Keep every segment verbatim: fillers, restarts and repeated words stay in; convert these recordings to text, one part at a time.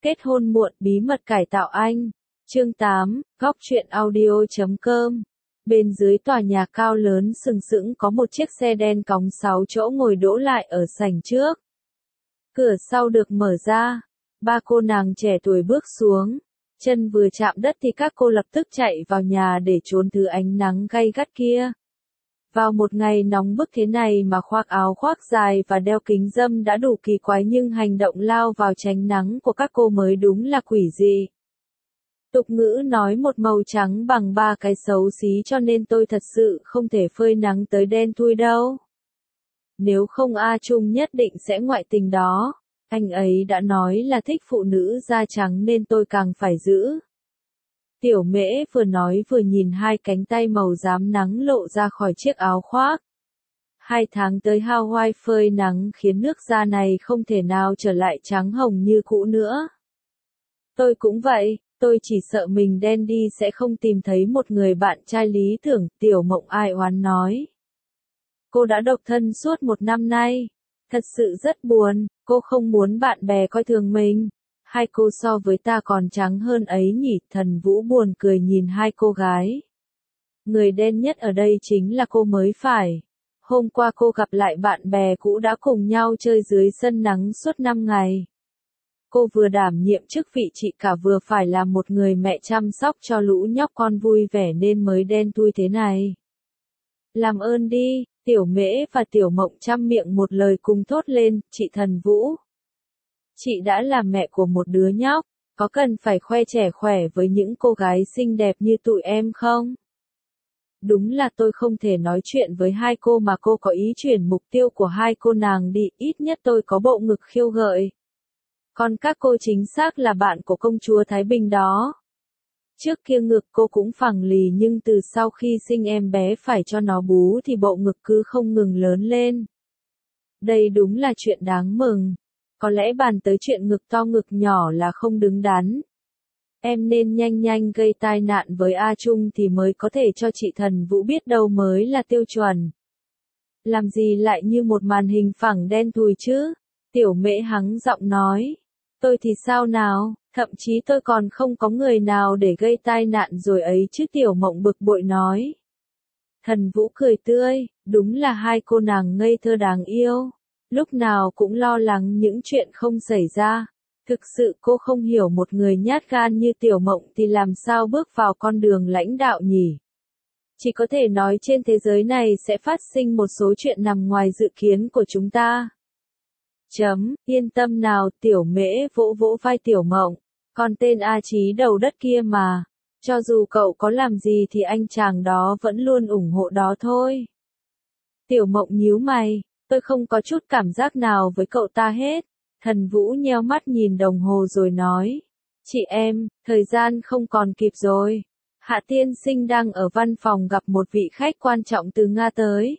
Kết hôn muộn, bí mật cải tạo anh. Chương tám, góc truyện audio chấm com. Bên dưới tòa nhà cao lớn sừng sững có một chiếc xe đen cóng sáu chỗ ngồi đỗ lại ở sảnh trước. Cửa sau được mở ra. Ba cô nàng trẻ tuổi bước xuống. Chân vừa chạm đất thì các cô lập tức chạy vào nhà để trốn thứ ánh nắng gay gắt kia. Vào một ngày nóng bức thế này mà khoác áo khoác dài và đeo kính râm đã đủ kỳ quái, nhưng hành động lao vào tránh nắng của các cô mới đúng là quỷ dị. Tục ngữ nói một màu trắng bằng ba cái xấu xí, cho nên tôi thật sự không thể phơi nắng tới đen thui đâu. Nếu không A Trung nhất định sẽ ngoại tình đó. Anh ấy đã nói là thích phụ nữ da trắng nên tôi càng phải giữ. Tiểu Mễ vừa nói vừa nhìn hai cánh tay màu rám nắng lộ ra khỏi chiếc áo khoác. Hai tháng tới Hawaii phơi nắng khiến nước da này không thể nào trở lại trắng hồng như cũ nữa. Tôi cũng vậy, tôi chỉ sợ mình đen đi sẽ không tìm thấy một người bạn trai lý tưởng, Tiểu Mộng ai oán nói. Cô đã độc thân suốt một năm nay. Thật sự rất buồn, cô không muốn bạn bè coi thường mình. Hai cô so với ta còn trắng hơn ấy nhỉ, Thần Vũ buồn cười nhìn hai cô gái. Người đen nhất ở đây chính là cô mới phải. Hôm qua cô gặp lại bạn bè cũ đã cùng nhau chơi dưới sân nắng suốt năm ngày. Cô vừa đảm nhiệm chức vị chị cả vừa phải là một người mẹ chăm sóc cho lũ nhóc con vui vẻ nên mới đen thui thế này. Làm ơn đi, Tiểu Mễ và Tiểu Mộng chăm miệng một lời cùng thốt lên, chị Thần Vũ. Chị đã là mẹ của một đứa nhóc, có cần phải khoe trẻ khỏe với những cô gái xinh đẹp như tụi em không? Đúng là tôi không thể nói chuyện với hai cô mà cô có ý chuyển mục tiêu của hai cô nàng đi, ít nhất tôi có bộ ngực khiêu gợi. Còn các cô chính xác là bạn của công chúa Thái Bình đó. Trước kia ngực cô cũng phẳng lì nhưng từ sau khi sinh em bé phải cho nó bú thì bộ ngực cứ không ngừng lớn lên. Đây đúng là chuyện đáng mừng. Có lẽ bàn tới chuyện ngực to ngực nhỏ là không đứng đắn. Em nên nhanh nhanh gây tai nạn với A Trung thì mới có thể cho chị Thần Vũ biết đâu mới là tiêu chuẩn. Làm gì lại như một màn hình phẳng đen thui chứ? Tiểu Mễ hắng giọng nói. Tôi thì sao nào, thậm chí tôi còn không có người nào để gây tai nạn rồi ấy chứ, Tiểu Mộng bực bội nói. Thần Vũ cười tươi, đúng là hai cô nàng ngây thơ đáng yêu. Lúc nào cũng lo lắng những chuyện không xảy ra. Thực sự cô không hiểu một người nhát gan như Tiểu Mộng thì làm sao bước vào con đường lãnh đạo nhỉ. Chỉ có thể nói trên thế giới này sẽ phát sinh một số chuyện nằm ngoài dự kiến của chúng ta. Chấm, yên tâm nào, Tiểu Mễ vỗ vỗ vai Tiểu Mộng. Còn tên A Chí đầu đất kia mà. Cho dù cậu có làm gì thì anh chàng đó vẫn luôn ủng hộ đó thôi. Tiểu Mộng nhíu mày. Tôi không có chút cảm giác nào với cậu ta hết. Thần Vũ nheo mắt nhìn đồng hồ rồi nói. Chị em, thời gian không còn kịp rồi. Hạ tiên sinh đang ở văn phòng gặp một vị khách quan trọng từ Nga tới.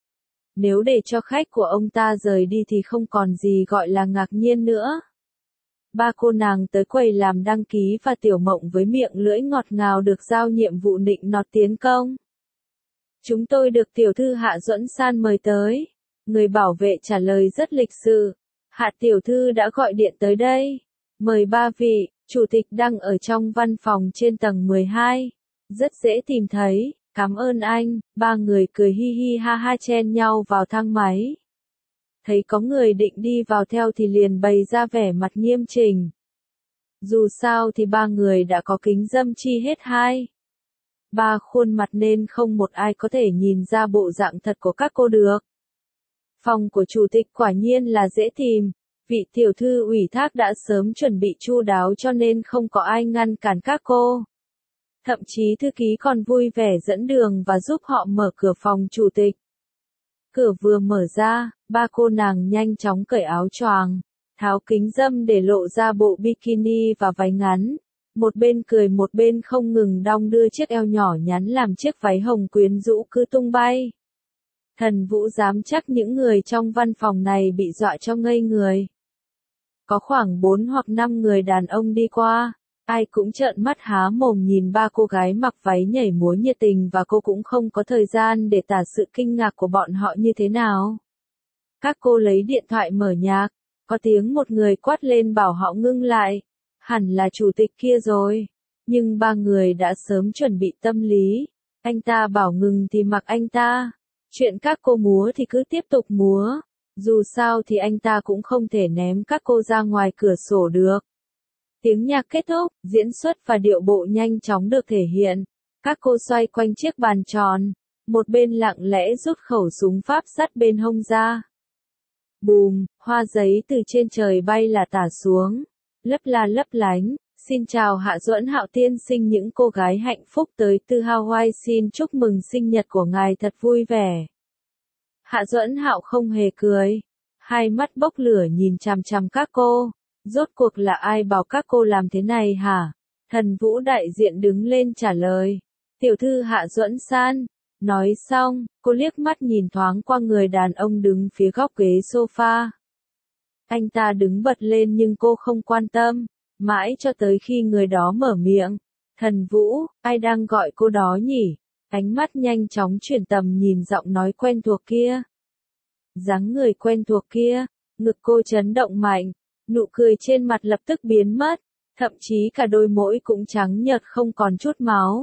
Nếu để cho khách của ông ta rời đi thì không còn gì gọi là ngạc nhiên nữa. Ba cô nàng tới quầy làm đăng ký và Tiểu Mộng với miệng lưỡi ngọt ngào được giao nhiệm vụ nịnh nọt tiến công. Chúng tôi được tiểu thư Hạ Duẫn San mời tới. Người bảo vệ trả lời rất lịch sự. Hạ tiểu thư đã gọi điện tới đây. Mời ba vị, chủ tịch đang ở trong văn phòng trên tầng mười hai. Rất dễ tìm thấy, cảm ơn anh. Ba người cười hi hi ha ha chen nhau vào thang máy. Thấy có người định đi vào theo thì liền bày ra vẻ mặt nghiêm chỉnh. Dù sao thì ba người đã có kính râm chi hết hai. Ba khuôn mặt nên không một ai có thể nhìn ra bộ dạng thật của các cô được. Phòng của chủ tịch quả nhiên là dễ tìm, vị tiểu thư ủy thác đã sớm chuẩn bị chu đáo cho nên không có ai ngăn cản các cô. Thậm chí thư ký còn vui vẻ dẫn đường và giúp họ mở cửa phòng chủ tịch. Cửa vừa mở ra, ba cô nàng nhanh chóng cởi áo choàng, tháo kính râm để lộ ra bộ bikini và váy ngắn. Một bên cười một bên không ngừng đong đưa chiếc eo nhỏ nhắn làm chiếc váy hồng quyến rũ cứ tung bay. Thần Vũ dám chắc những người trong văn phòng này bị dọa cho ngây người. Có khoảng bốn hoặc năm người đàn ông đi qua, ai cũng trợn mắt há mồm nhìn ba cô gái mặc váy nhảy múa nhiệt tình và cô cũng không có thời gian để tả sự kinh ngạc của bọn họ như thế nào. Các cô lấy điện thoại mở nhạc, có tiếng một người quát lên bảo họ ngưng lại. hẳn là chủ tịch kia rồi. Nhưng ba người đã sớm chuẩn bị tâm lý. Anh ta bảo ngừng thì mặc anh ta. Chuyện các cô múa thì cứ tiếp tục múa. Dù sao thì anh ta cũng không thể ném các cô ra ngoài cửa sổ được. Tiếng nhạc kết thúc, diễn xuất và điệu bộ nhanh chóng được thể hiện. Các cô xoay quanh chiếc bàn tròn. Một bên lặng lẽ rút khẩu súng pháp sắt bên hông ra. Bùm, hoa giấy từ trên trời bay là tả xuống. Lấp la lấp lánh. Xin chào Hạ Duẫn Hạo tiên sinh, những cô gái hạnh phúc tới từ Hawaii xin chúc mừng sinh nhật của ngài thật vui vẻ. Hạ Duẫn Hạo không hề cười. Hai mắt bốc lửa nhìn chằm chằm các cô. Rốt cuộc là ai bảo các cô làm thế này hả? Thần Vũ đại diện đứng lên trả lời. Tiểu thư Hạ Duẫn san. Nói xong, cô liếc mắt nhìn thoáng qua người đàn ông đứng phía góc ghế sofa. Anh ta đứng bật lên nhưng cô không quan tâm. Mãi cho tới khi người đó mở miệng. Thần Vũ, ai đang gọi cô đó nhỉ? Ánh mắt nhanh chóng chuyển tầm nhìn giọng nói quen thuộc kia. Dáng người quen thuộc kia, ngực cô chấn động mạnh, nụ cười trên mặt lập tức biến mất, thậm chí cả đôi môi cũng trắng nhợt không còn chút máu.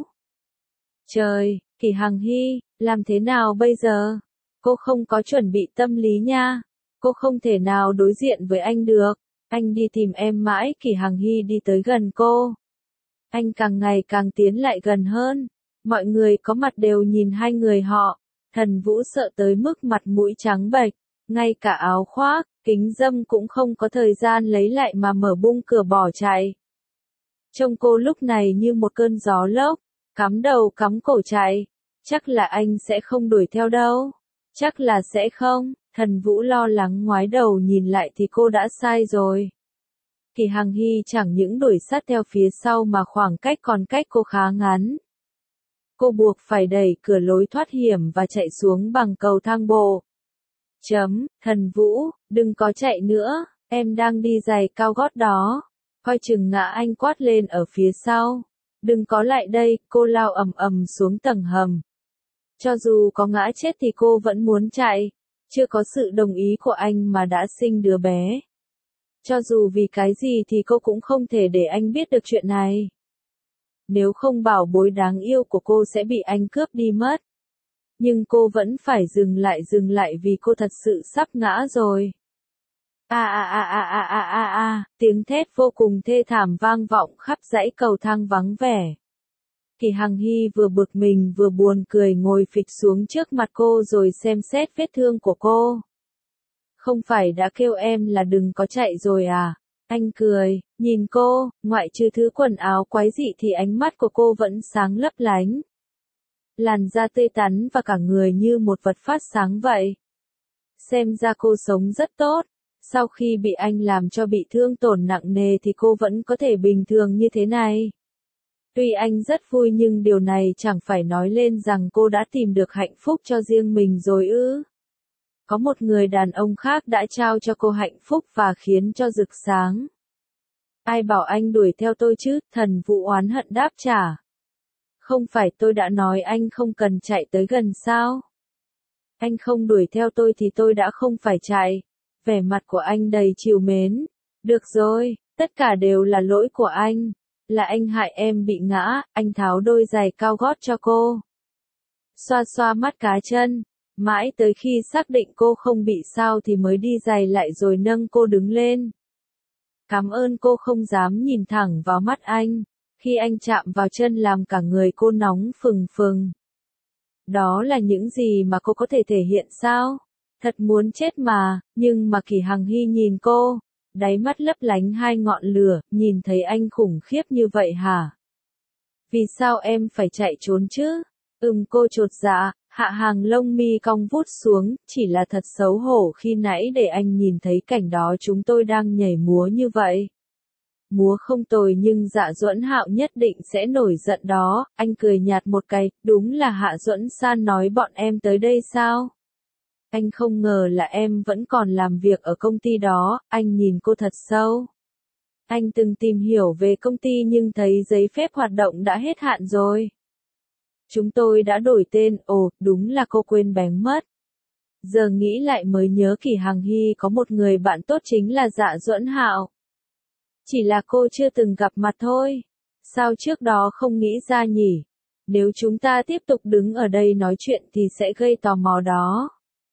Trời, Kỷ Hằng Hy, làm thế nào bây giờ? Cô không có chuẩn bị tâm lý nha. Cô không thể nào đối diện với anh được. Anh đi tìm em mãi. Kỷ Hằng Hy đi tới gần cô. Anh càng ngày càng tiến lại gần hơn. Mọi người có mặt đều nhìn hai người họ. Thần Vũ sợ tới mức mặt mũi trắng bệch. Ngay cả áo khoác, kính râm cũng không có thời gian lấy lại mà mở bung cửa bỏ chạy. Trông cô lúc này như một cơn gió lốc. Cắm đầu cắm cổ chạy. Chắc là anh sẽ không đuổi theo đâu. Chắc là sẽ không. Thần Vũ lo lắng ngoái đầu nhìn lại thì cô đã sai rồi. Kỷ Hằng Hy chẳng những đuổi sát theo phía sau mà khoảng cách còn cách cô khá ngắn. Cô buộc phải đẩy cửa lối thoát hiểm và chạy xuống bằng cầu thang bộ. Chấm, Thần Vũ, đừng có chạy nữa, em đang đi giày cao gót đó. Coi chừng ngã, anh quát lên ở phía sau. Đừng có lại đây, cô lao ầm ầm xuống tầng hầm. Cho dù có ngã chết thì cô vẫn muốn chạy. Chưa có sự đồng ý của anh mà đã sinh đứa bé. Cho dù vì cái gì thì cô cũng không thể để anh biết được chuyện này. Nếu không bảo bối đáng yêu của cô sẽ bị anh cướp đi mất. Nhưng cô vẫn phải dừng lại dừng lại vì cô thật sự sắp ngã rồi. A a a a a a a a, tiếng thét vô cùng thê thảm vang vọng khắp dãy cầu thang vắng vẻ. Kỷ Hằng Hy vừa bực mình vừa buồn cười ngồi phịch xuống trước mặt cô rồi xem xét vết thương của cô. Không phải đã kêu em là đừng có chạy rồi à? Anh cười, nhìn cô, ngoại trừ thứ quần áo quái dị thì ánh mắt của cô vẫn sáng lấp lánh. Làn da tươi tắn và cả người như một vật phát sáng vậy. Xem ra cô sống rất tốt. Sau khi bị anh làm cho bị thương tổn nặng nề thì cô vẫn có thể bình thường như thế này. Tuy anh rất vui nhưng điều này chẳng phải nói lên rằng cô đã tìm được hạnh phúc cho riêng mình rồi ư. Có một người đàn ông khác đã trao cho cô hạnh phúc và khiến cho rực sáng. Ai bảo anh đuổi theo tôi chứ? Thần Vũ oán hận đáp trả. Không phải tôi đã nói anh không cần chạy tới gần sao? Anh không đuổi theo tôi thì tôi đã không phải chạy. Vẻ mặt của anh đầy trìu mến. Được rồi, tất cả đều là lỗi của anh. Là anh hại em bị ngã, anh tháo đôi giày cao gót cho cô. Xoa xoa mắt cá chân. Mãi tới khi xác định cô không bị sao thì mới đi giày lại rồi nâng cô đứng lên. Cảm ơn cô. Không dám nhìn thẳng vào mắt anh. Khi anh chạm vào chân làm cả người cô nóng phừng phừng. Đó là những gì mà cô có thể thể hiện sao? Thật muốn chết mà, nhưng mà Kỷ Hằng Hy nhìn cô, đáy mắt lấp lánh hai ngọn lửa, nhìn thấy anh khủng khiếp như vậy hả? Vì sao em phải chạy trốn chứ? Ừm, cô chột dạ, hạ hàng lông mi cong vút xuống, chỉ là thật xấu hổ khi nãy để anh nhìn thấy cảnh đó chúng tôi đang nhảy múa như vậy. Múa không tồi nhưng Dạ Duẫn Hạo nhất định sẽ nổi giận đó. Anh cười nhạt một cái, đúng là Hạ Duẫn san nói bọn em tới đây sao? Anh không ngờ là em vẫn còn làm việc ở công ty đó. Anh nhìn cô thật sâu. Anh từng tìm hiểu về công ty nhưng thấy giấy phép hoạt động đã hết hạn rồi. Chúng tôi đã đổi tên. Ồ, đúng là cô quên bén mất. Giờ nghĩ lại mới nhớ Kỷ Hằng Hy có một người bạn tốt chính là Dạ Duẫn Hạo. Chỉ là cô chưa từng gặp mặt thôi. Sao trước đó không nghĩ ra nhỉ? Nếu chúng ta tiếp tục đứng ở đây nói chuyện thì sẽ gây tò mò đó.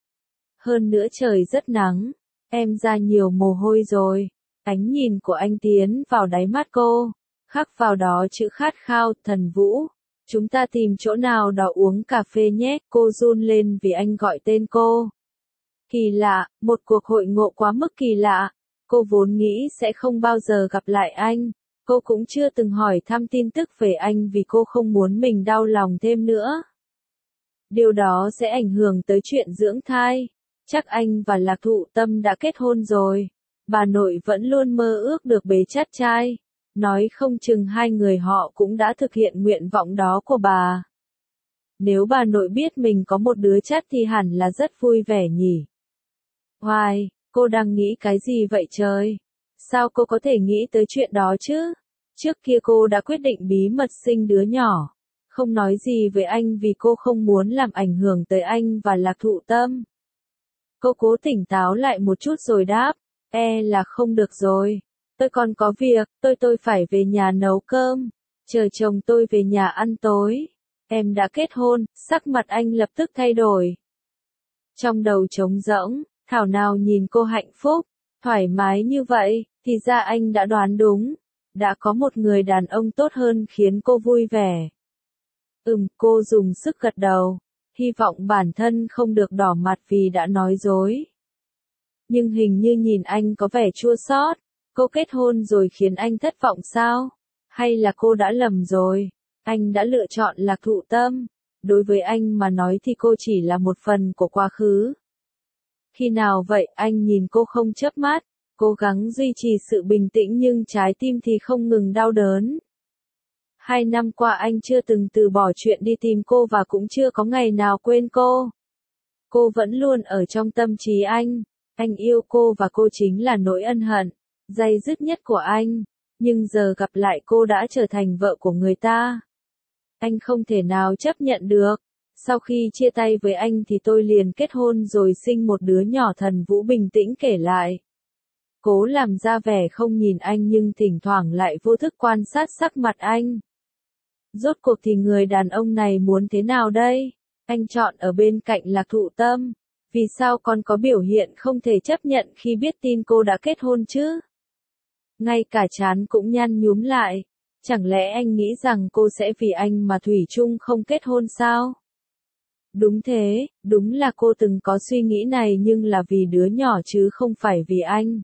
Hơn nữa trời rất nắng, em ra nhiều mồ hôi rồi. Ánh nhìn của anh tiến vào đáy mắt cô, khắc vào đó chữ khát khao. Thần Vũ, chúng ta tìm chỗ nào đó uống cà phê nhé. Cô run lên vì anh gọi tên cô. Kỳ lạ, một cuộc hội ngộ quá mức kỳ lạ. Cô vốn nghĩ sẽ không bao giờ gặp lại anh. Cô cũng chưa từng hỏi thăm tin tức về anh vì cô không muốn mình đau lòng thêm nữa. Điều đó sẽ ảnh hưởng tới chuyện dưỡng thai. Chắc anh và Lạc Thụ Tâm đã kết hôn rồi. Bà nội vẫn luôn mơ ước được bế chắt trai. Nói không chừng hai người họ cũng đã thực hiện nguyện vọng đó của bà. Nếu bà nội biết mình có một đứa chắt thì hẳn là rất vui vẻ nhỉ. Hoài, cô đang nghĩ cái gì vậy trời? Sao cô có thể nghĩ tới chuyện đó chứ? Trước kia cô đã quyết định bí mật sinh đứa nhỏ. Không nói gì với anh vì cô không muốn làm ảnh hưởng tới anh và Lạc Thụ Tâm. Cô cố tỉnh táo lại một chút rồi đáp. E là không được rồi. Tôi còn có việc, tôi tôi phải về nhà nấu cơm. Chờ chồng tôi về nhà ăn tối. Em đã kết hôn, sắc mặt anh lập tức thay đổi. Trong đầu trống rỗng, thảo nào nhìn cô hạnh phúc, thoải mái như vậy, thì ra anh đã đoán đúng. Đã có một người đàn ông tốt hơn khiến cô vui vẻ. Ừm, cô dùng sức gật đầu. Hy vọng bản thân không được đỏ mặt vì đã nói dối. Nhưng hình như nhìn anh có vẻ chua xót. Cô kết hôn rồi khiến anh thất vọng sao? Hay là cô đã lầm rồi? Anh đã lựa chọn Lạc Thụ Tâm. Đối với anh mà nói thì cô chỉ là một phần của quá khứ. Khi nào vậy? Anh nhìn cô không chớp mắt, cố gắng duy trì sự bình tĩnh nhưng trái tim thì không ngừng đau đớn. Hai năm qua anh chưa từng từ bỏ chuyện đi tìm cô và cũng chưa có ngày nào quên cô. Cô vẫn luôn ở trong tâm trí anh. Anh yêu cô và cô chính là nỗi ân hận day dứt nhất của anh. Nhưng giờ gặp lại cô đã trở thành vợ của người ta. Anh không thể nào chấp nhận được. Sau khi chia tay với anh thì tôi liền kết hôn rồi sinh một đứa nhỏ. Thần Vũ bình tĩnh kể lại. Cố làm ra vẻ không nhìn anh nhưng thỉnh thoảng lại vô thức quan sát sắc mặt anh. Rốt cuộc thì người đàn ông này muốn thế nào đây? Anh chọn ở bên cạnh Lạc Thụ Tâm. Vì sao còn có biểu hiện không thể chấp nhận khi biết tin cô đã kết hôn chứ? Ngay cả trán cũng nhăn nhúm lại. Chẳng lẽ anh nghĩ rằng cô sẽ vì anh mà thủy chung không kết hôn sao? Đúng thế, đúng là cô từng có suy nghĩ này nhưng là vì đứa nhỏ chứ không phải vì anh.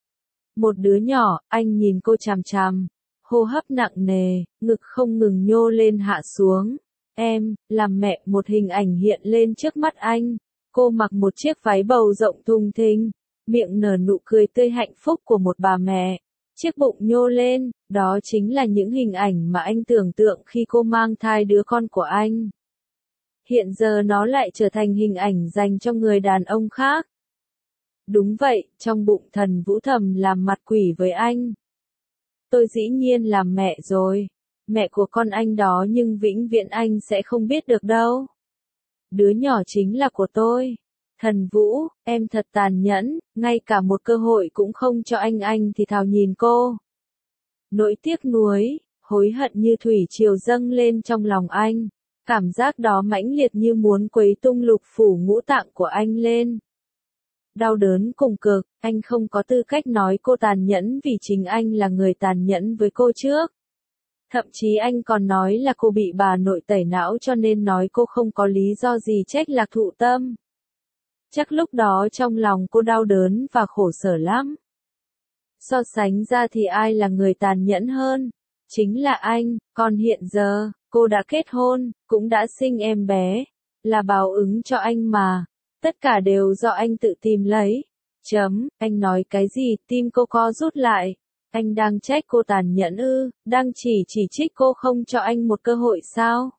Một đứa nhỏ, anh nhìn cô chằm chằm. Hô hấp nặng nề, ngực không ngừng nhô lên hạ xuống. Em, làm mẹ. Một hình ảnh hiện lên trước mắt anh. Cô mặc một chiếc váy bầu rộng thùng thình, miệng nở nụ cười tươi hạnh phúc của một bà mẹ. Chiếc bụng nhô lên, đó chính là những hình ảnh mà anh tưởng tượng khi cô mang thai đứa con của anh. Hiện giờ nó lại trở thành hình ảnh dành cho người đàn ông khác. Đúng vậy, trong bụng Thần Vũ thầm làm mặt quỷ với anh. Tôi dĩ nhiên làm mẹ rồi. Mẹ của con anh đó nhưng vĩnh viễn anh sẽ không biết được đâu. Đứa nhỏ chính là của tôi. Thần Vũ, em thật tàn nhẫn, ngay cả một cơ hội cũng không cho anh. Anh thì thào nhìn cô. Nỗi tiếc nuối, hối hận như thủy triều dâng lên trong lòng anh. Cảm giác đó mãnh liệt như muốn quấy tung lục phủ ngũ tạng của anh lên. Đau đớn cùng cực, anh không có tư cách nói cô tàn nhẫn vì chính anh là người tàn nhẫn với cô trước. Thậm chí anh còn nói là cô bị bà nội tẩy não cho nên nói cô không có lý do gì trách Lạc Thụ Tâm. Chắc lúc đó trong lòng cô đau đớn và khổ sở lắm. So sánh ra thì ai là người tàn nhẫn hơn? Chính là anh, còn hiện giờ, cô đã kết hôn, cũng đã sinh em bé. Là báo ứng cho anh mà. Tất cả đều do anh tự tìm lấy. Chấm, anh nói cái gì? Tim cô co rút lại. Anh đang trách cô tàn nhẫn ư, đang chỉ chỉ trích cô không cho anh một cơ hội sao?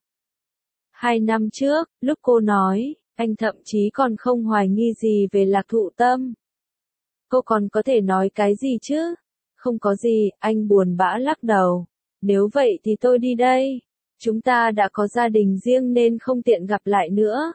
Hai năm trước, lúc cô nói, anh thậm chí còn không hoài nghi gì về Lạc Thụ Tâm. Cô còn có thể nói cái gì chứ? Không có gì, anh buồn bã lắc đầu. Nếu vậy thì tôi đi đây. Chúng ta đã có gia đình riêng nên không tiện gặp lại nữa.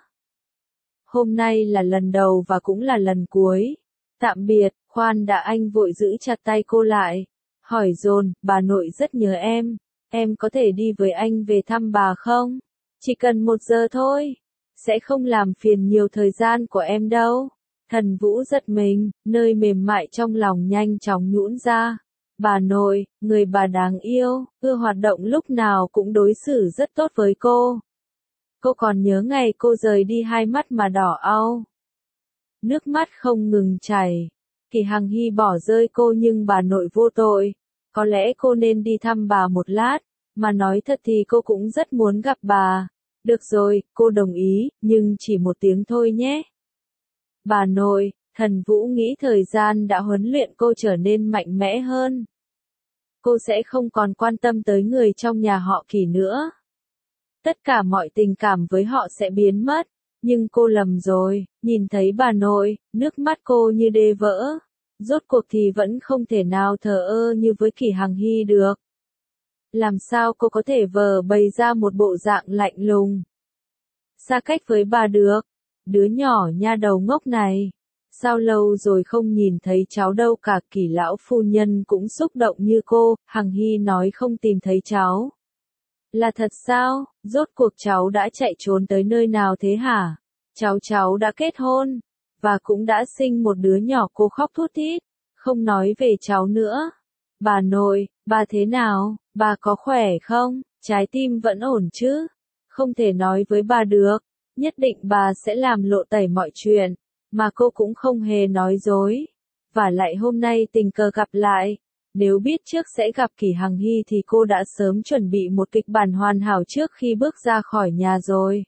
Hôm nay là lần đầu và cũng là lần cuối. Tạm biệt, khoan đã. Anh vội giữ chặt tay cô lại. hỏi dồn, bà nội rất nhớ em, em có thể đi với anh về thăm bà không? Chỉ cần một giờ thôi, sẽ không làm phiền nhiều thời gian của em đâu. Thần Vũ giật mình, nơi mềm mại trong lòng nhanh chóng nhũn ra. Bà nội, người bà đáng yêu, ưa hoạt động lúc nào cũng đối xử rất tốt với cô. Cô còn nhớ ngày cô rời đi hai mắt mà đỏ au. Nước mắt không ngừng chảy. Kỳ Hằng Hy bỏ rơi cô nhưng bà nội vô tội. Có lẽ cô nên đi thăm bà một lát, mà nói thật thì cô cũng rất muốn gặp bà. Được rồi, cô đồng ý, nhưng chỉ một tiếng thôi nhé. Bà nội, Thần Vũ nghĩ thời gian đã huấn luyện cô trở nên mạnh mẽ hơn. Cô sẽ không còn quan tâm tới người trong nhà họ Kỳ nữa. Tất cả mọi tình cảm với họ sẽ biến mất. Nhưng cô lầm rồi, nhìn thấy bà nội, nước mắt cô như đê vỡ. Rốt cuộc thì vẫn không thể nào thờ ơ như với Kỳ Hằng Hy được. Làm sao cô có thể vờ bày ra một bộ dạng lạnh lùng, xa cách với bà được? Đứa nhỏ nha đầu ngốc này. Sao lâu rồi không nhìn thấy cháu đâu cả. Kỳ lão phu nhân cũng xúc động như cô. Hằng Hy nói không tìm thấy cháu. Là thật sao? Rốt cuộc cháu đã chạy trốn tới nơi nào thế hả? Cháu cháu đã kết hôn, và cũng đã sinh một đứa nhỏ. Cô khóc thút thít, không nói về cháu nữa. Bà nội, bà thế nào? Bà có khỏe không? Trái tim vẫn ổn chứ? Không thể nói với bà được. Nhất định bà sẽ làm lộ tẩy mọi chuyện, mà cô cũng không hề nói dối. Và lại hôm nay tình cờ gặp lại. Nếu biết trước sẽ gặp Kỳ Hằng Hy thì cô đã sớm chuẩn bị một kịch bản hoàn hảo trước khi bước ra khỏi nhà rồi.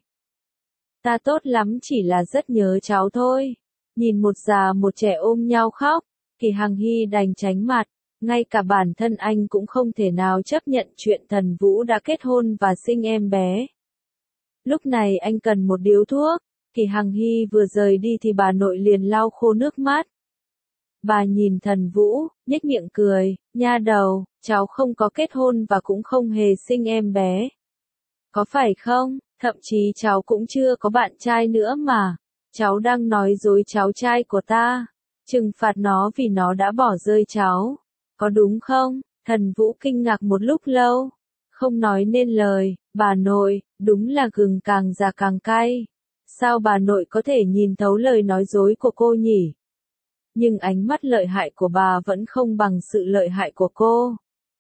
Ta tốt lắm, chỉ là rất nhớ cháu thôi. Nhìn một già một trẻ ôm nhau khóc, Kỳ Hằng Hy đành tránh mặt. Ngay cả bản thân anh cũng không thể nào chấp nhận chuyện Thần Vũ đã kết hôn và sinh em bé. Lúc này anh cần một điếu thuốc. Kỳ Hằng Hy vừa rời đi thì bà nội liền lau khô nước mắt. Bà nhìn Thần Vũ, nhếch miệng cười, nha đầu, cháu không có kết hôn và cũng không hề sinh em bé. Có phải không? Thậm chí cháu cũng chưa có bạn trai nữa mà. Cháu đang nói dối cháu trai của ta. Trừng phạt nó vì nó đã bỏ rơi cháu. Có đúng không? Thần Vũ kinh ngạc một lúc lâu. Không nói nên lời. Bà nội, đúng là gừng càng già càng cay. Sao bà nội có thể nhìn thấu lời nói dối của cô nhỉ? Nhưng ánh mắt lợi hại của bà vẫn không bằng sự lợi hại của cô.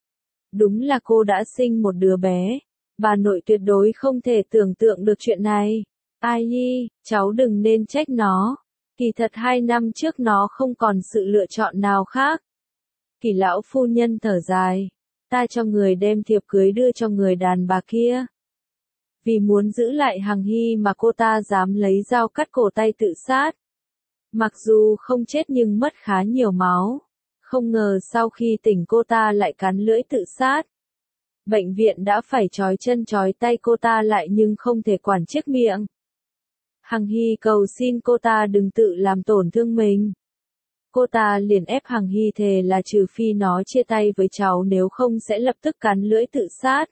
Đúng là cô đã sinh một đứa bé. Bà nội tuyệt đối không thể tưởng tượng được chuyện này. Ai nhi, cháu đừng nên trách nó. Kỳ thật hai năm trước nó không còn sự lựa chọn nào khác. Kỳ lão phu nhân thở dài. Ta cho người đem thiệp cưới đưa cho người đàn bà kia. Vì muốn giữ lại Hằng Hy mà cô ta dám lấy dao cắt cổ tay tự sát. Mặc dù không chết nhưng mất khá nhiều máu. Không ngờ sau khi tỉnh cô ta lại cắn lưỡi tự sát. Bệnh viện đã phải trói chân trói tay cô ta lại nhưng không thể quản chiếc miệng. Hằng Hy cầu xin cô ta đừng tự làm tổn thương mình. Cô ta liền ép Hằng Hy thề là trừ phi nó chia tay với cháu nếu không sẽ lập tức cắn lưỡi tự sát.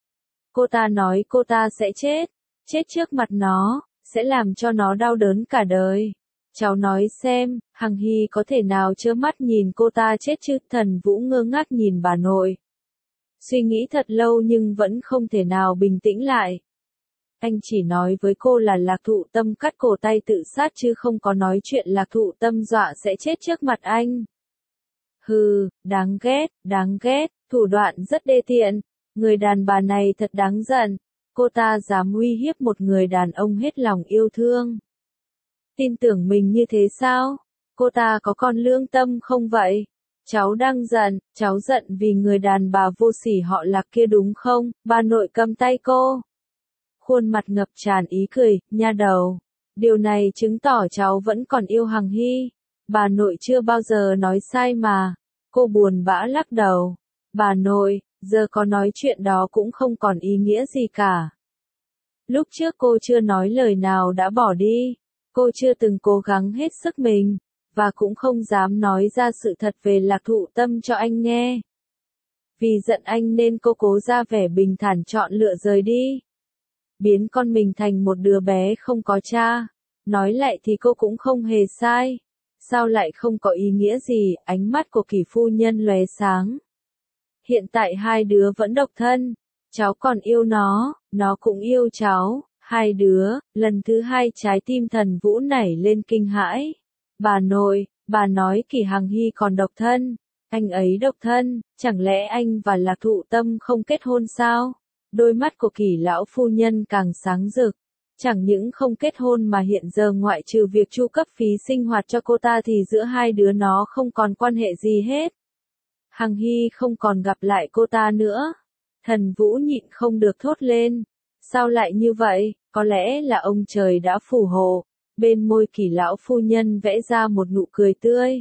Cô ta nói cô ta sẽ chết, chết trước mặt nó, sẽ làm cho nó đau đớn cả đời. Cháu nói xem, Hằng Hy có thể nào trơ mắt nhìn cô ta chết chứ? Thần Vũ ngơ ngác nhìn bà nội. Suy nghĩ thật lâu nhưng vẫn không thể nào bình tĩnh lại. Anh chỉ nói với cô là Lạc Thụ Tâm cắt cổ tay tự sát chứ không có nói chuyện Lạc Thụ Tâm dọa sẽ chết trước mặt anh. Hừ, đáng ghét, đáng ghét, thủ đoạn rất đê tiện. Người đàn bà này thật đáng giận. Cô ta dám uy hiếp một người đàn ông hết lòng yêu thương. Tin tưởng mình như thế sao? Cô ta có còn lương tâm không vậy? Cháu đang giận, cháu giận vì người đàn bà vô sỉ họ Lạc kia đúng không? Bà nội cầm tay cô. Khuôn mặt ngập tràn ý cười, nha đầu. Điều này chứng tỏ cháu vẫn còn yêu Hằng Hy. Bà nội chưa bao giờ nói sai mà. Cô buồn bã lắc đầu. Bà nội, giờ có nói chuyện đó cũng không còn ý nghĩa gì cả. Lúc trước cô chưa nói lời nào đã bỏ đi. Cô chưa từng cố gắng hết sức mình, và cũng không dám nói ra sự thật về Lạc Thụ Tâm cho anh nghe. Vì giận anh nên cô cố ra vẻ bình thản chọn lựa rời đi. Biến con mình thành một đứa bé không có cha. Nói lại thì cô cũng không hề sai. Sao lại không có ý nghĩa gì? Ánh mắt của Kỳ phu nhân lóe sáng. Hiện tại hai đứa vẫn độc thân. Cháu còn yêu nó, nó cũng yêu cháu. Hai đứa, lần thứ hai trái tim Thần Vũ nảy lên kinh hãi. Bà nội, bà nói Kỷ Hằng Hy còn độc thân. Anh ấy độc thân, chẳng lẽ anh và Lạc Thụ Tâm không kết hôn sao? Đôi mắt của Kỷ lão phu nhân càng sáng rực. Chẳng những không kết hôn mà hiện giờ ngoại trừ việc chu cấp phí sinh hoạt cho cô ta thì giữa hai đứa nó không còn quan hệ gì hết. Hằng Hy không còn gặp lại cô ta nữa. Thần Vũ nhịn không được thốt lên. Sao lại như vậy? Có lẽ là ông trời đã phù hộ. Bên môi Kỷ lão phu nhân vẽ ra một nụ cười tươi.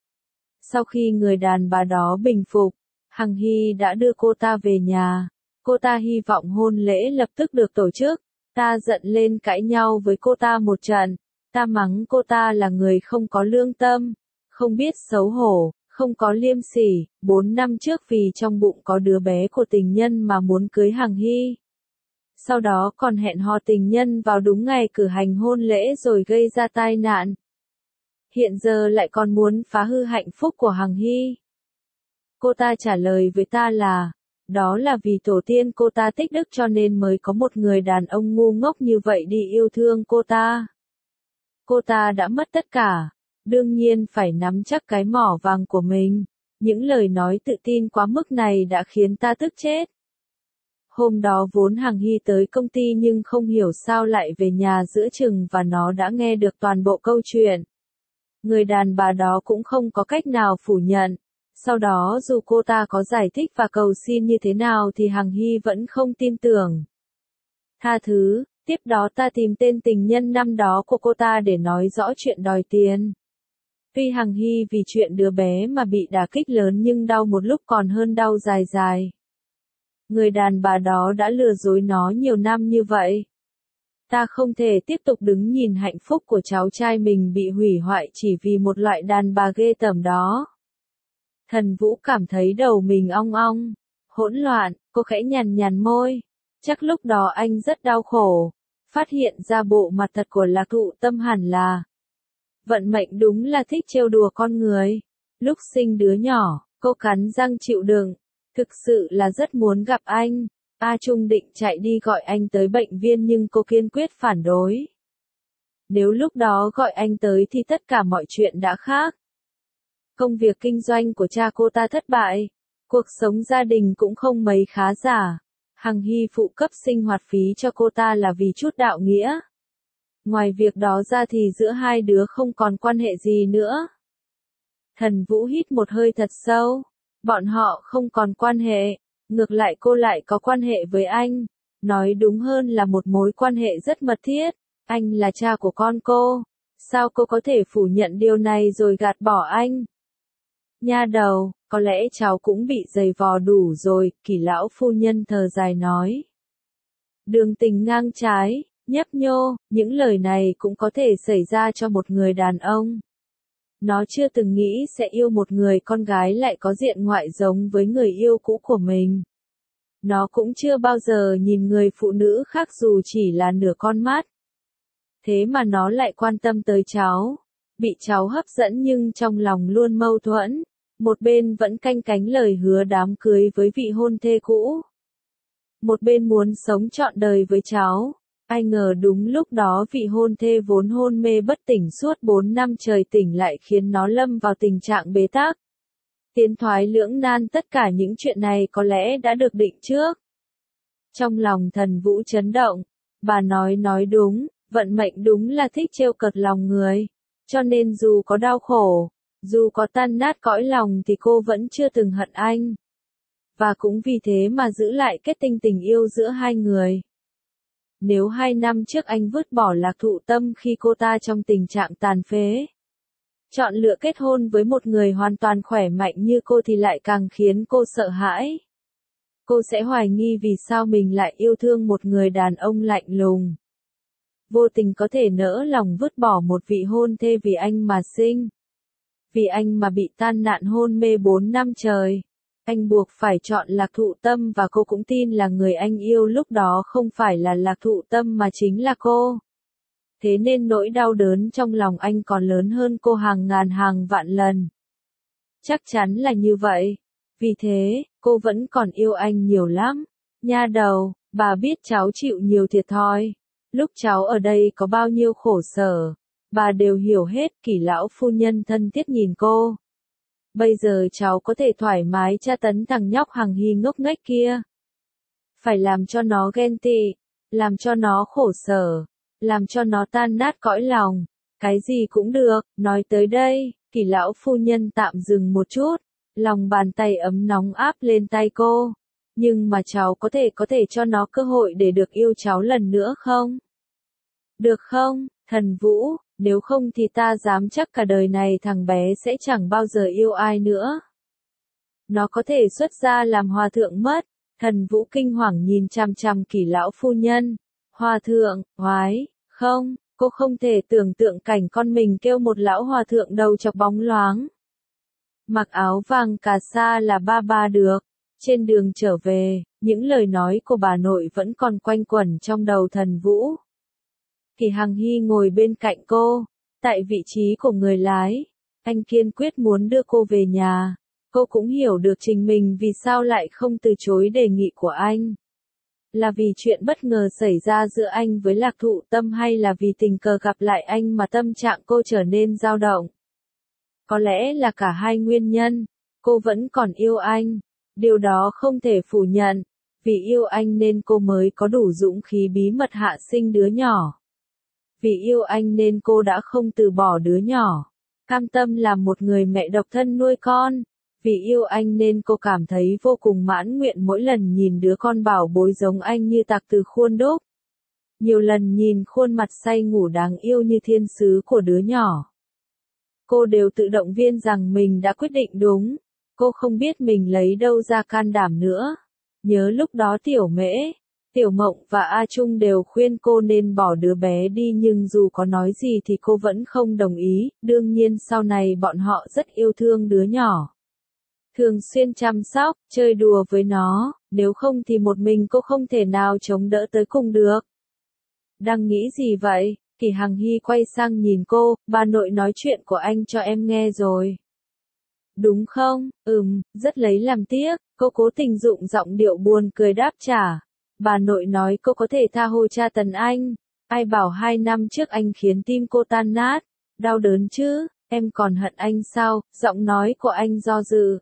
Sau khi người đàn bà đó bình phục, Hằng Hy đã đưa cô ta về nhà. Cô ta hy vọng hôn lễ lập tức được tổ chức. Ta giận lên cãi nhau với cô ta một trận. Ta mắng cô ta là người không có lương tâm, không biết xấu hổ, không có liêm sỉ. Bốn năm trước vì trong bụng có đứa bé của tình nhân mà muốn cưới Hằng Hy. Sau đó còn hẹn hò tình nhân vào đúng ngày cử hành hôn lễ rồi gây ra tai nạn. Hiện giờ lại còn muốn phá hư hạnh phúc của Hằng Hy. Cô ta trả lời với ta là, đó là vì tổ tiên cô ta tích đức cho nên mới có một người đàn ông ngu ngốc như vậy đi yêu thương cô ta. Cô ta đã mất tất cả, đương nhiên phải nắm chắc cái mỏ vàng của mình. Những lời nói tự tin quá mức này đã khiến ta tức chết. Hôm đó vốn Hằng Hy tới công ty nhưng không hiểu sao lại về nhà giữa chừng và nó đã nghe được toàn bộ câu chuyện. Người đàn bà đó cũng không có cách nào phủ nhận. Sau đó dù cô ta có giải thích và cầu xin như thế nào thì Hằng Hy vẫn không tin tưởng. Tha thứ, tiếp đó ta tìm tên tình nhân năm đó của cô ta để nói rõ chuyện đòi tiền. Tuy Hằng Hy vì chuyện đứa bé mà bị đả kích lớn nhưng đau một lúc còn hơn đau dài dài. Người đàn bà đó đã lừa dối nó nhiều năm như vậy. Ta không thể tiếp tục đứng nhìn hạnh phúc của cháu trai mình bị hủy hoại chỉ vì một loại đàn bà ghê tởm đó. Thần Vũ cảm thấy đầu mình ong ong, hỗn loạn, cô khẽ nhằn nhằn môi. Chắc lúc đó anh rất đau khổ, phát hiện ra bộ mặt thật của Lạc Thụ Tâm hẳn là. Vận mệnh đúng là thích trêu đùa con người. Lúc sinh đứa nhỏ, cô cắn răng chịu đựng, thực sự là rất muốn gặp anh. A Trung định chạy đi gọi anh tới bệnh viện nhưng cô kiên quyết phản đối. Nếu lúc đó gọi anh tới thì tất cả mọi chuyện đã khác. Công việc kinh doanh của cha cô ta thất bại, cuộc sống gia đình cũng không mấy khá giả. Hằng Hy phụ cấp sinh hoạt phí cho cô ta là vì chút đạo nghĩa. Ngoài việc đó ra thì giữa hai đứa không còn quan hệ gì nữa. Thần Vũ hít một hơi thật sâu. Bọn họ không còn quan hệ, ngược lại cô lại có quan hệ với anh. Nói đúng hơn là một mối quan hệ rất mật thiết. Anh là cha của con cô. Sao cô có thể phủ nhận điều này rồi gạt bỏ anh? Nha đầu, có lẽ cháu cũng bị giày vò đủ rồi, Kỷ lão phu nhân thở dài nói. Đường tình ngang trái, nhấp nhô, những lời này cũng có thể xảy ra cho một người đàn ông. Nó chưa từng nghĩ sẽ yêu một người con gái lại có diện ngoại giống với người yêu cũ của mình. Nó cũng chưa bao giờ nhìn người phụ nữ khác dù chỉ là nửa con mắt. Thế mà nó lại quan tâm tới cháu. Bị cháu hấp dẫn nhưng trong lòng luôn mâu thuẫn. Một bên vẫn canh cánh lời hứa đám cưới với vị hôn thê cũ. Một bên muốn sống trọn đời với cháu. Ai ngờ đúng lúc đó vị hôn thê vốn hôn mê bất tỉnh suốt bốn năm trời tỉnh lại khiến nó lâm vào tình trạng bế tắc. Tiến thoái lưỡng nan, tất cả những chuyện này có lẽ đã được định trước. Trong lòng Thần Vũ chấn động, bà nói nói đúng, vận mệnh đúng là thích trêu cợt lòng người. Cho nên dù có đau khổ, dù có tan nát cõi lòng thì cô vẫn chưa từng hận anh. Và cũng vì thế mà giữ lại kết tinh tình yêu giữa hai người. Nếu hai năm trước anh vứt bỏ Lạc Thụ Tâm khi cô ta trong tình trạng tàn phế, chọn lựa kết hôn với một người hoàn toàn khỏe mạnh như cô thì lại càng khiến cô sợ hãi. Cô sẽ hoài nghi vì sao mình lại yêu thương một người đàn ông lạnh lùng. Vô tình có thể nỡ lòng vứt bỏ một vị hôn thê vì anh mà sinh. Vì anh mà bị tan nạn hôn mê bốn năm trời. Anh buộc phải chọn Lạc Thụ Tâm và cô cũng tin là người anh yêu lúc đó không phải là Lạc Thụ Tâm mà chính là cô. Thế nên nỗi đau đớn trong lòng anh còn lớn hơn cô hàng ngàn hàng vạn lần. Chắc chắn là như vậy. Vì thế, cô vẫn còn yêu anh nhiều lắm. Nha đầu, bà biết cháu chịu nhiều thiệt thòi. Lúc cháu ở đây có bao nhiêu khổ sở, bà đều hiểu hết. Kỷ lão phu nhân thân thiết nhìn cô. Bây giờ cháu có thể thoải mái tra tấn thằng nhóc Hằng Hy ngốc nghếch kia. Phải làm cho nó ghen tị, làm cho nó khổ sở, làm cho nó tan nát cõi lòng. Cái gì cũng được. Nói tới đây, Kỷ lão phu nhân tạm dừng một chút, lòng bàn tay ấm nóng áp lên tay cô. Nhưng mà cháu có thể có thể cho nó cơ hội để được yêu cháu lần nữa không? Được không, Thần Vũ, nếu không thì ta dám chắc cả đời này thằng bé sẽ chẳng bao giờ yêu ai nữa. Nó có thể xuất gia làm hòa thượng mất. Thần Vũ kinh hoàng nhìn chằm chằm Kỷ lão phu nhân. Hòa thượng, oái, không, cô không thể tưởng tượng cảnh con mình kêu một lão hòa thượng đầu chọc bóng loáng. Mặc áo vàng cà sa là ba ba được. Trên đường trở về, những lời nói của bà nội vẫn còn quanh quẩn trong đầu Thần Vũ. Thì Hằng Hy ngồi bên cạnh cô, tại vị trí của người lái. Anh kiên quyết muốn đưa cô về nhà. Cô cũng hiểu được Trình mình vì sao lại không từ chối đề nghị của anh. Là vì chuyện bất ngờ xảy ra giữa anh với Lạc Thụ Tâm hay là vì tình cờ gặp lại anh mà tâm trạng cô trở nên dao động? Có lẽ là cả hai nguyên nhân. Cô vẫn còn yêu anh. Điều đó không thể phủ nhận. Vì yêu anh nên cô mới có đủ dũng khí bí mật hạ sinh đứa nhỏ. Vì yêu anh nên cô đã không từ bỏ đứa nhỏ. Cam tâm làm một người mẹ độc thân nuôi con. Vì yêu anh nên cô cảm thấy vô cùng mãn nguyện mỗi lần nhìn đứa con bảo bối giống anh như tạc từ khuôn đúc. Nhiều lần nhìn khuôn mặt say ngủ đáng yêu như thiên sứ của đứa nhỏ. Cô đều tự động viên rằng mình đã quyết định đúng. Cô không biết mình lấy đâu ra can đảm nữa. Nhớ lúc đó Tiểu Mễ, Tiểu Mộng và A Trung đều khuyên cô nên bỏ đứa bé đi nhưng dù có nói gì thì cô vẫn không đồng ý. Đương nhiên sau này bọn họ rất yêu thương đứa nhỏ. Thường xuyên chăm sóc, chơi đùa với nó, nếu không thì một mình cô không thể nào chống đỡ tới cùng được. Đang nghĩ gì vậy? Kỷ Hằng Hy quay sang nhìn cô, bà nội nói chuyện của anh cho em nghe rồi. Đúng không? Ừm, rất lấy làm tiếc. Cô cố tình dụng giọng điệu buồn cười đáp trả. Bà nội nói cô có thể tha hồ tra tấn anh. Ai bảo hai năm trước anh khiến tim cô tan nát. Đau đớn chứ, em còn hận anh sao? Giọng nói của anh do dự.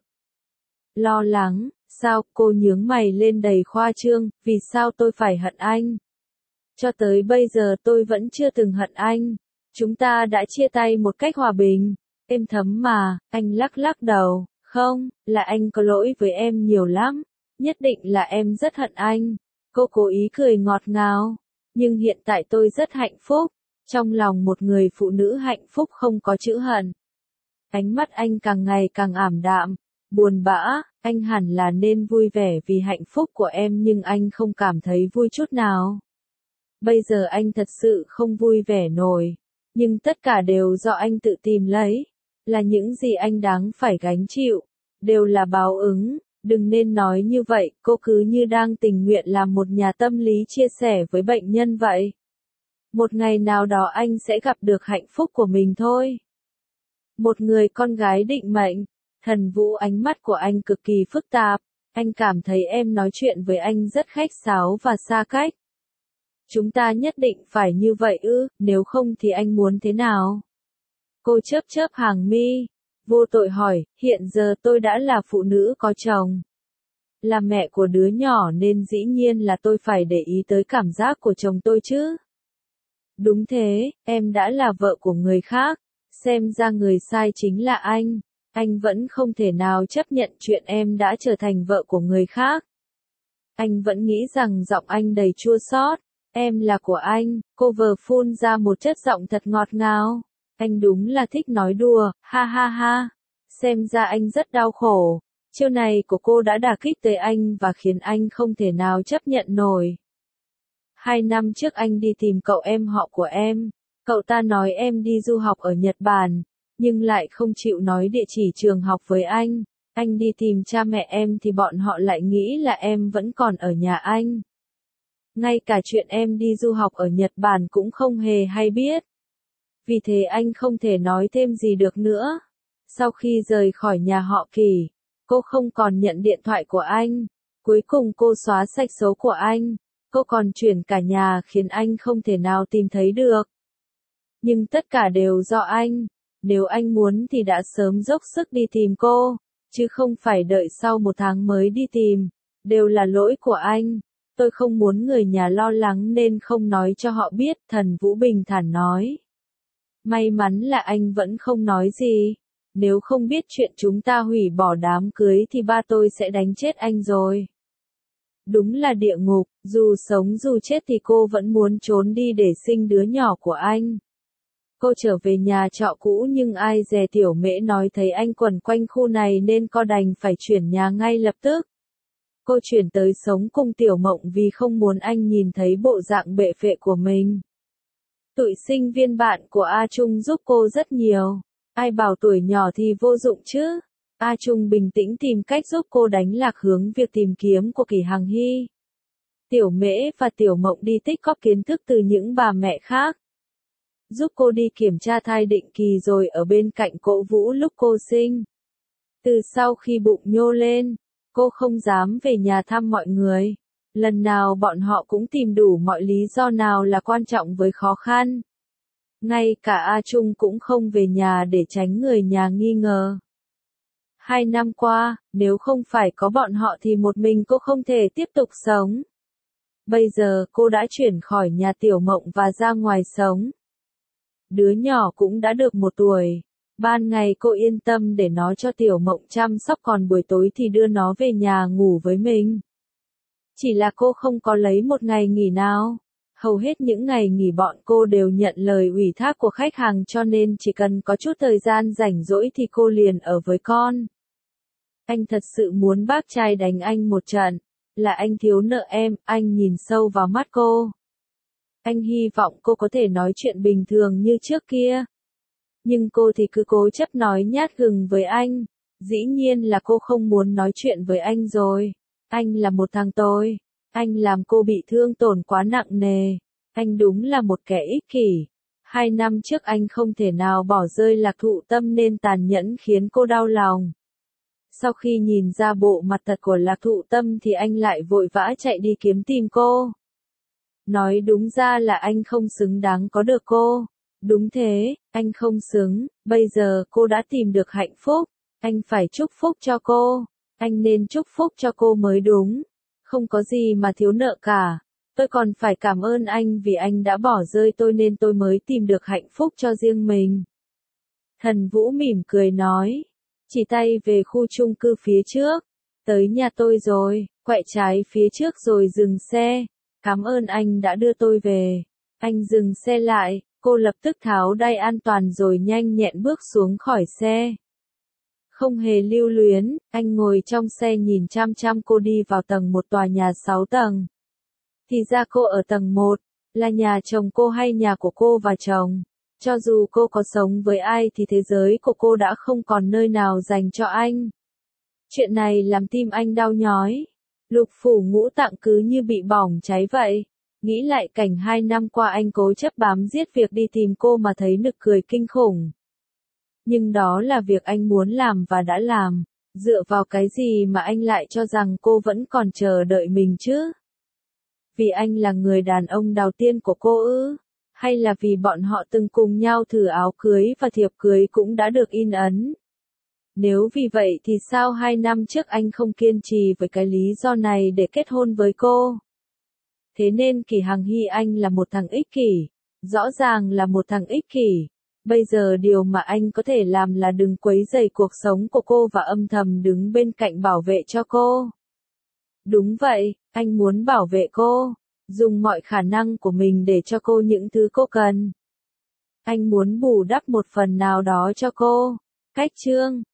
Lo lắng, sao? Cô nhướng mày lên đầy khoa trương. Vì sao tôi phải hận anh? Cho tới bây giờ tôi vẫn chưa từng hận anh. Chúng ta đã chia tay một cách hòa bình. Êm thấm mà. Anh lắc lắc đầu. Không, là anh có lỗi với em nhiều lắm. Nhất định là em rất hận anh. Cô cố ý cười ngọt ngào. Nhưng hiện tại tôi rất hạnh phúc. Trong lòng một người phụ nữ hạnh phúc không có chữ hận. Ánh mắt anh càng ngày càng ảm đạm. Buồn bã, anh hẳn là nên vui vẻ vì hạnh phúc của em nhưng anh không cảm thấy vui chút nào. Bây giờ anh thật sự không vui vẻ nổi. Nhưng tất cả đều do anh tự tìm lấy. Là những gì anh đáng phải gánh chịu. Đều là báo ứng. Đừng nên nói như vậy, cô cứ như đang tình nguyện làm một nhà tâm lý chia sẻ với bệnh nhân vậy. Một ngày nào đó anh sẽ gặp được hạnh phúc của mình thôi. Một người con gái định mệnh. Thần Vũ, ánh mắt của anh cực kỳ phức tạp. Anh cảm thấy em nói chuyện với anh rất khách sáo và xa cách. Chúng ta nhất định phải như vậy ư, nếu không thì anh muốn thế nào? Cô chớp chớp hàng mi, vô tội hỏi, hiện giờ tôi đã là phụ nữ có chồng. Là mẹ của đứa nhỏ nên dĩ nhiên là tôi phải để ý tới cảm giác của chồng tôi chứ. Đúng thế, em đã là vợ của người khác, xem ra người sai chính là anh. Anh vẫn không thể nào chấp nhận chuyện em đã trở thành vợ của người khác. Anh vẫn nghĩ rằng giọng anh đầy chua xót. Em là của anh, cô vờ phun ra một chất giọng thật ngọt ngào. Anh đúng là thích nói đùa, ha ha ha. Xem ra anh rất đau khổ. Chiêu này của cô đã đả kích tới anh và khiến anh không thể nào chấp nhận nổi. Hai năm trước anh đi tìm cậu em họ của em. Cậu ta nói em đi du học ở Nhật Bản, nhưng lại không chịu nói địa chỉ trường học với anh. Anh đi tìm cha mẹ em thì bọn họ lại nghĩ là em vẫn còn ở nhà anh. Ngay cả chuyện em đi du học ở Nhật Bản cũng không hề hay biết. Vì thế anh không thể nói thêm gì được nữa. Sau khi rời khỏi nhà họ Kỷ, Cô không còn nhận điện thoại của anh. Cuối cùng cô xóa sạch số của anh. Cô còn chuyển cả nhà khiến anh không thể nào tìm thấy được. Nhưng tất cả đều do anh. Nếu anh muốn thì đã sớm dốc sức đi tìm cô, chứ không phải đợi sau một tháng mới đi tìm. Đều là lỗi của anh. Tôi không muốn người nhà lo lắng nên không nói cho họ biết, Thần Vũ bình thản nói. May mắn là anh vẫn không nói gì. Nếu không biết chuyện chúng ta hủy bỏ đám cưới thì ba tôi sẽ đánh chết anh rồi. Đúng là địa ngục, dù sống dù chết thì cô vẫn muốn trốn đi để sinh đứa nhỏ của anh. Cô trở về nhà trọ cũ nhưng ai dè Tiểu Mễ nói thấy anh quẩn quanh khu này nên cô đành phải chuyển nhà ngay lập tức. Cô chuyển tới sống cùng Tiểu Mộng vì không muốn anh nhìn thấy bộ dạng bệ phệ của mình. Tụi sinh viên bạn của A Trung giúp cô rất nhiều. Ai bảo tuổi nhỏ thì vô dụng chứ. A Trung bình tĩnh tìm cách giúp cô đánh lạc hướng việc tìm kiếm của Kỳ Hằng Hy. Tiểu Mễ và Tiểu Mộng đi tích góp kiến thức từ những bà mẹ khác. Giúp cô đi kiểm tra thai định kỳ rồi ở bên cạnh cổ vũ lúc cô sinh. Từ sau khi bụng nhô lên, cô không dám về nhà thăm mọi người. Lần nào bọn họ cũng tìm đủ mọi lý do nào là quan trọng với khó khăn. Ngay cả A Trung cũng không về nhà để tránh người nhà nghi ngờ. Hai năm qua, nếu không phải có bọn họ thì một mình cô không thể tiếp tục sống. Bây giờ cô đã chuyển khỏi nhà Tiểu Mộng và ra ngoài sống. Đứa nhỏ cũng đã được một tuổi. Ban ngày cô yên tâm để nó cho Tiểu Mộng chăm sóc, còn buổi tối thì đưa nó về nhà ngủ với mình. Chỉ là cô không có lấy một ngày nghỉ nào. Hầu hết những ngày nghỉ bọn cô đều nhận lời ủy thác của khách hàng, cho nên chỉ cần có chút thời gian rảnh rỗi thì cô liền ở với con. Anh thật sự muốn bác trai đánh anh một trận. Là anh thiếu nợ em, anh nhìn sâu vào mắt cô. Anh hy vọng cô có thể nói chuyện bình thường như trước kia. Nhưng cô thì cứ cố chấp nói nhát gừng với anh. Dĩ nhiên là cô không muốn nói chuyện với anh rồi. Anh là một thằng tồi. Anh làm cô bị thương tổn quá nặng nề. Anh đúng là một kẻ ích kỷ. Hai năm trước anh không thể nào bỏ rơi Lạc Thụ Tâm nên tàn nhẫn khiến cô đau lòng. Sau khi nhìn ra bộ mặt thật của Lạc Thụ Tâm thì anh lại vội vã chạy đi kiếm tìm cô. Nói đúng ra là anh không xứng đáng có được cô. Đúng thế, anh không xứng. Bây giờ cô đã tìm được hạnh phúc. Anh phải chúc phúc cho cô. Anh nên chúc phúc cho cô mới đúng. Không có gì mà thiếu nợ cả. Tôi còn phải cảm ơn anh vì anh đã bỏ rơi tôi nên tôi mới tìm được hạnh phúc cho riêng mình. Thần Vũ mỉm cười nói. Chỉ tay về khu chung cư phía trước. Tới nhà tôi rồi, quẹo trái phía trước rồi dừng xe. Cảm ơn anh đã đưa tôi về. Anh dừng xe lại, cô lập tức tháo đai an toàn rồi nhanh nhẹn bước xuống khỏi xe. Không hề lưu luyến, anh ngồi trong xe nhìn chăm chăm cô đi vào tầng một tòa nhà sáu tầng. Thì ra cô ở tầng một, là nhà chồng cô hay nhà của cô và chồng. Cho dù cô có sống với ai thì thế giới của cô đã không còn nơi nào dành cho anh. Chuyện này làm tim anh đau nhói. Lục phủ ngũ tạng cứ như bị bỏng cháy vậy. Nghĩ lại cảnh hai năm qua anh cố chấp bám giết việc đi tìm cô mà thấy nực cười kinh khủng. Nhưng đó là việc anh muốn làm và đã làm. Dựa vào cái gì mà anh lại cho rằng cô vẫn còn chờ đợi mình chứ? Vì anh là người đàn ông đầu tiên của cô ư? Hay là vì bọn họ từng cùng nhau thử áo cưới và thiệp cưới cũng đã được in ấn? Nếu vì vậy thì sao hai năm trước anh không kiên trì với cái lý do này để kết hôn với cô? Thế nên Kỳ Hằng Hy anh là một thằng ích kỷ. Rõ ràng là một thằng ích kỷ. Bây giờ điều mà anh có thể làm là đừng quấy rầy cuộc sống của cô và âm thầm đứng bên cạnh bảo vệ cho cô. Đúng vậy, anh muốn bảo vệ cô. Dùng mọi khả năng của mình để cho cô những thứ cô cần. Anh muốn bù đắp một phần nào đó cho cô. Cách chương